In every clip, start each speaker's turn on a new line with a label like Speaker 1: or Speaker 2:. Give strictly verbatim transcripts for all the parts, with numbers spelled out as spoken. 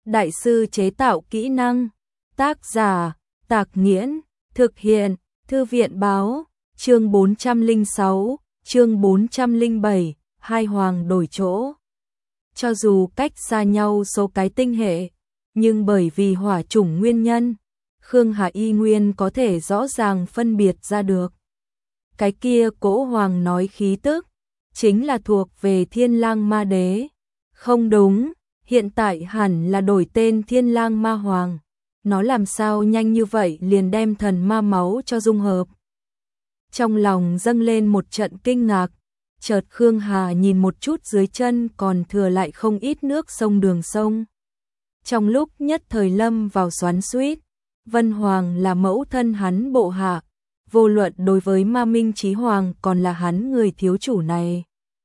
Speaker 1: đại sư chế tạo kỹ năng. Tác giả, Tạc Nghiễn, thực hiện, Thư viện báo, chương bốn trăm lẻ sáu, chương bốn trăm lẻ bảy, hai hoàng đổi chỗ. Cho dù cách xa nhau số cái tinh hệ, nhưng bởi vì hỏa chủng nguyên nhân, Khương Hà y nguyên có thể rõ ràng phân biệt ra được. Cái kia cỗ hoàng nói khí tức, chính là thuộc về Thiên Lang Ma Đế. Không đúng, hiện tại hẳn là đổi tên Thiên Lang Ma Hoàng. Nó làm sao nhanh như vậy liền đem thần ma máu cho dung hợp. Trong lòng dâng lên một trận kinh ngạc, chợt Khương Hà nhìn một chút dưới chân còn thừa lại không ít nước sông đường sông. Trong lúc nhất thời lâm vào xoắn xuýt, Vân Hoàng là mẫu thân hắn bộ hạ, vô luận đối với Ma Minh Chí Hoàng còn là hắn người thiếu chủ này,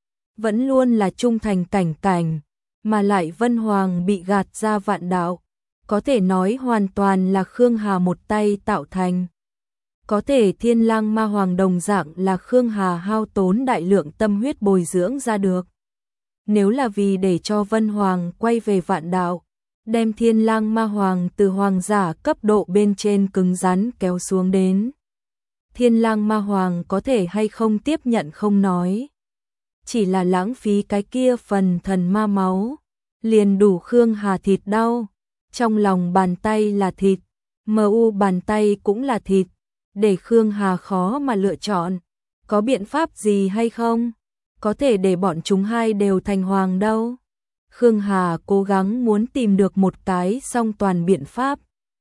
Speaker 1: vẫn luôn là trung thành cảnh cảnh, mà lại Vân Hoàng bị gạt ra vạn đạo, có thể nói hoàn toàn là Khương Hà một tay tạo thành. Có thể Thiên Lang Ma Hoàng đồng dạng là Khương Hà hao tốn đại lượng tâm huyết bồi dưỡng ra được. Nếu là vì để cho Vân Hoàng quay về vạn đạo, đem Thiên Lang Ma Hoàng từ hoàng giả cấp độ bên trên cứng rắn kéo xuống đến, Thiên Lang Ma Hoàng có thể hay không tiếp nhận không nói, chỉ là lãng phí cái kia phần thần ma máu, liền đủ Khương Hà thịt đau. Trong lòng bàn tay là thịt, mờ u bàn tay cũng là thịt, để Khương Hà khó mà lựa chọn. Có biện pháp gì hay không? Có thể để bọn chúng hai đều thành hoàng đâu. Khương Hà cố gắng muốn tìm được một cái song toàn biện pháp.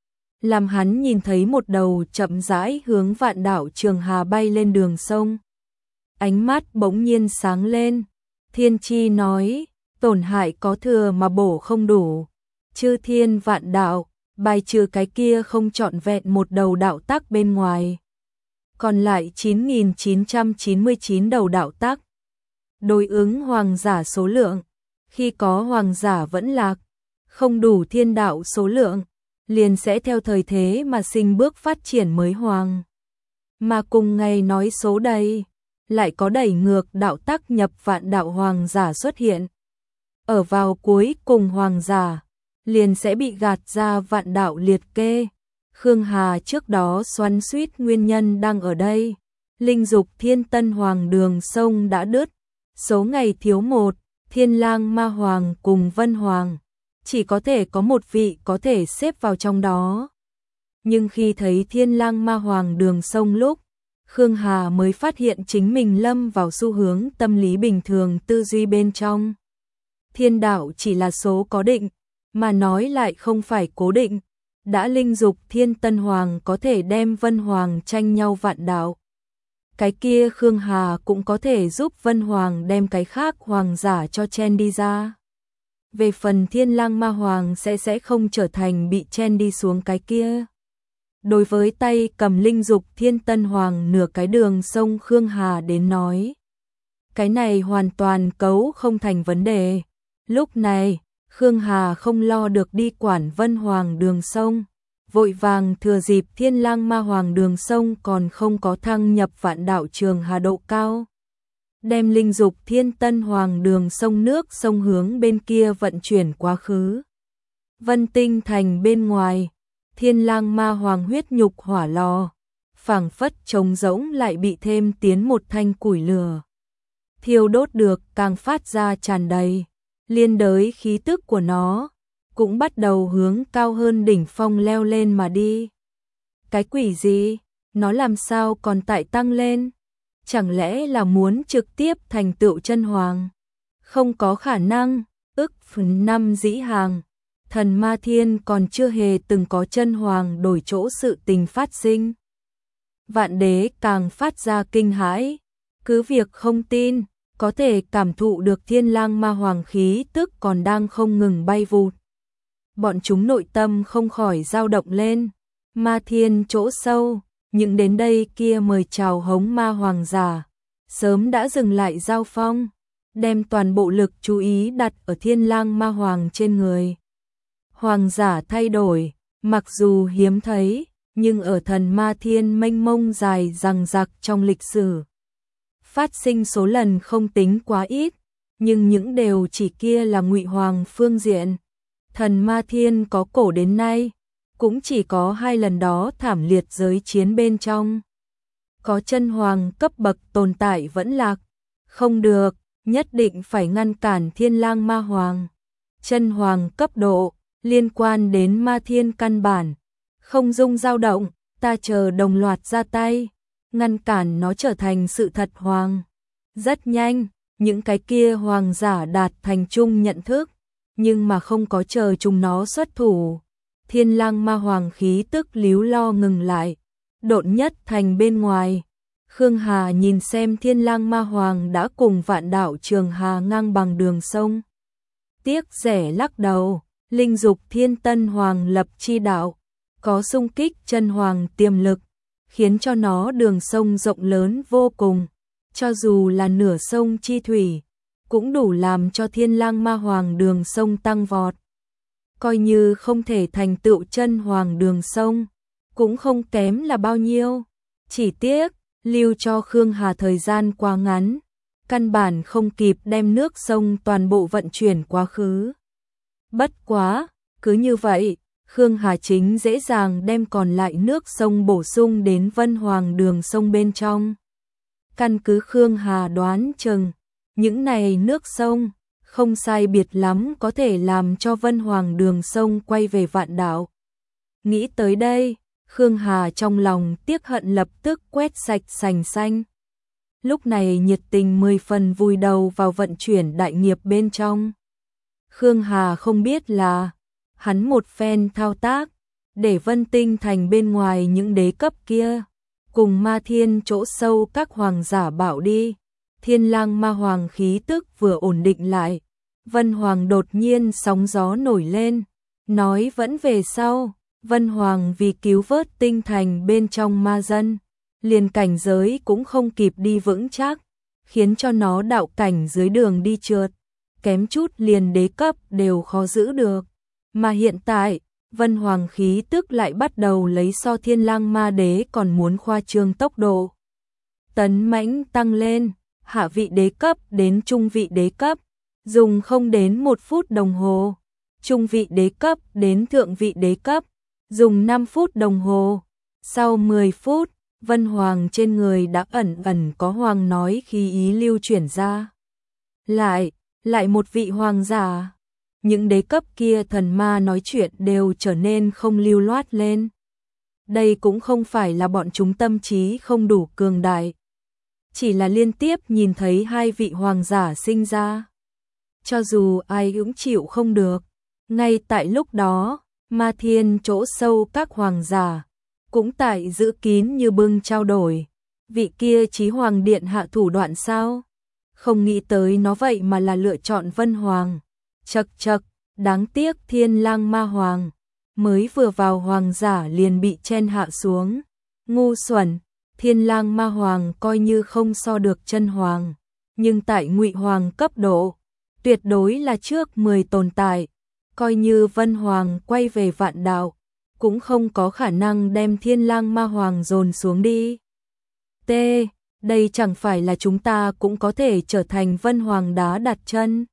Speaker 1: Làm hắn nhìn thấy một đầu chậm rãi hướng vạn đảo Trường Hà bay lên đường sông. Ánh mắt bỗng nhiên sáng lên. Thiên Chi nói, tổn hại có thừa mà bổ không đủ. Chư thiên vạn đạo, bài trừ cái kia không trọn vẹn một đầu đạo tắc bên ngoài. Còn lại chín nghìn chín trăm chín mươi chín đầu đạo tắc. Đối ứng hoàng giả số lượng, khi có hoàng giả vẫn lạc, không đủ thiên đạo số lượng, liền sẽ theo thời thế mà sinh bước phát triển mới hoàng. Mà cùng ngày nói số đầy, lại có đẩy ngược đạo tắc nhập vạn đạo hoàng giả xuất hiện. Ở vào cuối cùng hoàng giả, liền sẽ bị gạt ra vạn đạo liệt kê. Khương Hà trước đó xoắn xuýt nguyên nhân đang ở đây. Linh dục thiên tân hoàng đường sông đã đứt. Số ngày thiếu một, Thiên Lang Ma Hoàng cùng Vân Hoàng. Chỉ có thể có một vị có thể xếp vào trong đó. Nhưng khi thấy Thiên Lang Ma Hoàng đường sông lúc, Khương Hà mới phát hiện chính mình lâm vào xu hướng tâm lý bình thường tư duy bên trong. Thiên đạo chỉ là số có định, mà nói lại không phải cố định. Đã linh dục thiên tân hoàng có thể đem Vân Hoàng tranh nhau vạn đạo. Cái kia Khương Hà cũng có thể giúp Vân Hoàng đem cái khác hoàng giả cho chen đi ra. Về phần Thiên Lang Ma Hoàng sẽ sẽ không trở thành bị chen đi xuống cái kia. Đối với tay cầm linh dục thiên tân hoàng nửa cái đường sông Khương Hà đến nói, cái này hoàn toàn cấu không thành vấn đề. Lúc này Khương Hà không lo được đi quản Vân Hoàng đường sông, vội vàng thừa dịp Thiên Lang Ma Hoàng đường sông còn không có thăng nhập vạn đạo Trường Hà độ cao, đem linh dục thiên tân hoàng đường sông nước sông hướng bên kia vận chuyển quá khứ. Vân Tinh thành bên ngoài, Thiên Lang Ma Hoàng huyết nhục hỏa lò, phảng phất trống rỗng lại bị thêm tiến một thanh củi lửa. Thiêu đốt được càng phát ra tràn đầy. Liên đới khí tức của nó cũng bắt đầu hướng cao hơn đỉnh phong leo lên mà đi. Cái quỷ gì? Nó làm sao còn tại tăng lên? Chẳng lẽ là muốn trực tiếp thành tựu chân hoàng? Không có khả năng. Ức phần năm dĩ hàng, thần ma thiên còn chưa hề từng có chân hoàng đổi chỗ sự tình phát sinh. Vạn đế càng phát ra kinh hãi. Cứ việc không tin, có thể cảm thụ được Thiên Lang Ma Hoàng khí tức còn đang không ngừng bay vụt. Bọn chúng nội tâm không khỏi dao động lên. Ma thiên chỗ sâu, những đến đây kia mời chào hống ma hoàng giả, sớm đã dừng lại giao phong, đem toàn bộ lực chú ý đặt ở Thiên Lang Ma Hoàng trên người. Hoàng giả thay đổi, mặc dù hiếm thấy, nhưng ở thần ma thiên mênh mông dài dằng dặc trong lịch sử, phát sinh số lần không tính quá ít, nhưng những đều chỉ kia là ngụy hoàng phương diện. Thần Ma Thiên có cổ đến nay, cũng chỉ có hai lần đó thảm liệt giới chiến bên trong. Có chân hoàng cấp bậc tồn tại vẫn lạc. Không được, nhất định phải ngăn cản Thiên Lang Ma Hoàng. Chân hoàng cấp độ, liên quan đến Ma Thiên căn bản. Không dung dao động, ta chờ đồng loạt ra tay, ngăn cản nó trở thành sự thật hoàng. Rất nhanh, những cái kia hoàng giả đạt thành chung nhận thức, nhưng mà không có chờ chúng nó xuất thủ. Thiên Lang Ma Hoàng khí tức líu lo ngừng lại, độn nhất thành bên ngoài. Khương Hà nhìn xem Thiên Lang Ma Hoàng đã cùng Vạn Đạo Trường Hà ngang bằng đường sông. Tiếc rẻ lắc đầu, linh dục Thiên Tân Hoàng lập chi đạo, có xung kích chân hoàng tiềm lực, khiến cho nó đường sông rộng lớn vô cùng, cho dù là nửa sông chi thủy, cũng đủ làm cho Thiên Lang Ma Hoàng đường sông tăng vọt. Coi như không thể thành tựu chân hoàng đường sông, cũng không kém là bao nhiêu. Chỉ tiếc, lưu cho Khương Hà thời gian quá ngắn, căn bản không kịp đem nước sông toàn bộ vận chuyển quá khứ. Bất quá, cứ như vậy, Khương Hà chính dễ dàng đem còn lại nước sông bổ sung đến Vân Hoàng đường sông bên trong. Căn cứ Khương Hà đoán chừng, những này nước sông, không sai biệt lắm có thể làm cho Vân Hoàng đường sông quay về Vạn Đạo. Nghĩ tới đây, Khương Hà trong lòng tiếc hận lập tức quét sạch sành xanh. Lúc này nhiệt tình mười phần vùi đầu vào vận chuyển đại nghiệp bên trong. Khương Hà không biết là, hắn một phen thao tác, để Vân Tinh thành bên ngoài những đế cấp kia, cùng Ma Thiên chỗ sâu các hoàng giả bảo đi. Thiên Lang Ma Hoàng khí tức vừa ổn định lại, Vân Hoàng đột nhiên sóng gió nổi lên, nói vẫn về sau. Vân Hoàng vì cứu vớt tinh thành bên trong ma dân, liền cảnh giới cũng không kịp đi vững chắc, khiến cho nó đạo cảnh dưới đường đi trượt, kém chút liền đế cấp đều khó giữ được. Mà hiện tại, Vân Hoàng khí tức lại bắt đầu lấy so Thiên Lang Ma Đế còn muốn khoa trương tốc độ. Tấn mãnh tăng lên, hạ vị đế cấp đến trung vị đế cấp, dùng không đến một phút đồng hồ, trung vị đế cấp đến thượng vị đế cấp, dùng năm phút đồng hồ. Sau mười phút, Vân Hoàng trên người đã ẩn ẩn có hoàng nói khí ý lưu chuyển ra. Lại, lại một vị hoàng giả. Những đế cấp kia thần ma nói chuyện đều trở nên không lưu loát lên. Đây cũng không phải là bọn chúng tâm trí không đủ cường đại, chỉ là liên tiếp nhìn thấy hai vị hoàng giả sinh ra. Cho dù ai cũng chịu không được. Ngay tại lúc đó, Ma Thiên chỗ sâu các hoàng giả, cũng tại giữ kín như bưng trao đổi. Vị kia Chí Hoàng Điện hạ thủ đoạn sao? Không nghĩ tới nó vậy mà là lựa chọn Vân Hoàng. Chậc chậc, đáng tiếc Thiên Lang Ma Hoàng, mới vừa vào hoàng giả liền bị chen hạ xuống. Ngu xuẩn, Thiên Lang Ma Hoàng coi như không so được chân hoàng, nhưng tại Ngụy Hoàng cấp độ, tuyệt đối là trước mười tồn tại. Coi như Vân Hoàng quay về Vạn Đạo, cũng không có khả năng đem Thiên Lang Ma Hoàng dồn xuống đi. T. Đây chẳng phải là chúng ta cũng có thể trở thành Vân Hoàng đá đặt chân.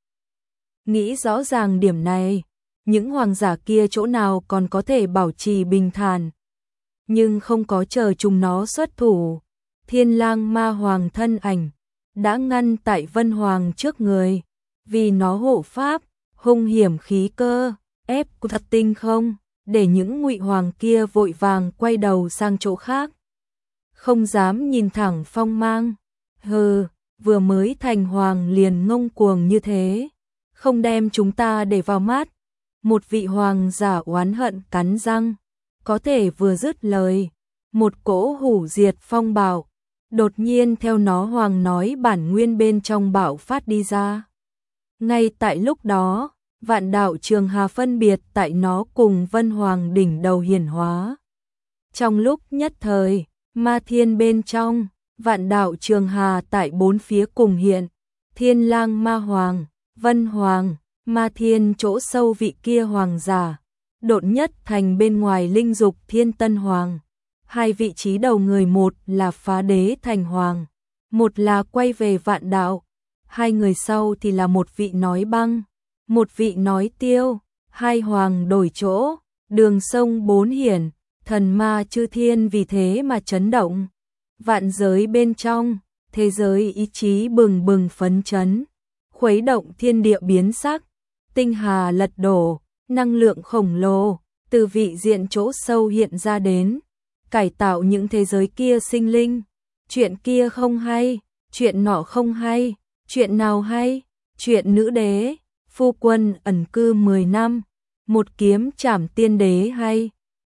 Speaker 1: Nghĩ rõ ràng điểm này, những hoàng giả kia chỗ nào còn có thể bảo trì bình thản. Nhưng không có chờ chúng nó xuất thủ, Thiên Lang Ma Hoàng thân ảnh đã ngăn tại Vân Hoàng trước người, vì nó hộ pháp, hung hiểm khí cơ, ép thật tinh không, để những Ngụy Hoàng kia vội vàng quay đầu sang chỗ khác. Không dám nhìn thẳng phong mang. Hừ, vừa mới thành hoàng liền ngông cuồng như thế, không đem chúng ta để vào mắt. Một vị hoàng giả oán hận cắn răng, có thể vừa dứt lời, một cỗ hủ diệt phong bạo đột nhiên theo nó hoàng nói bản nguyên bên trong bạo phát đi ra. Ngay tại lúc đó, Vạn Đạo Trường Hà phân biệt tại nó cùng Vân Hoàng đỉnh đầu hiển hóa. Trong lúc nhất thời, Ma Thiên bên trong, Vạn Đạo Trường Hà tại bốn phía cùng hiện, Thiên Lang Ma Hoàng, Vân Hoàng, Ma Thiên chỗ sâu vị kia hoàng giả, đột nhất thành bên ngoài linh dục Thiên Tân Hoàng. Hai vị trí đầu người, một là phá đế thành hoàng, một là quay về Vạn Đạo. Hai người sau thì là một vị nói băng, một vị nói tiêu. hai hoàng đổi chỗ, đường sông bốn hiển, thần ma chư thiên vì thế mà chấn động. Vạn giới bên trong, thế giới ý chí bừng bừng phấn chấn, khuấy động thiên địa biến sắc, tinh hà lật đổ, năng lượng khổng lồ từ vị diện chỗ sâu hiện ra đến, cải tạo những thế giới kia sinh linh. Chuyện kia không hay, chuyện nọ không hay, chuyện nào hay? Chuyện nữ đế, phu quân ẩn cư mười năm, một kiếm trảm tiên đế hay?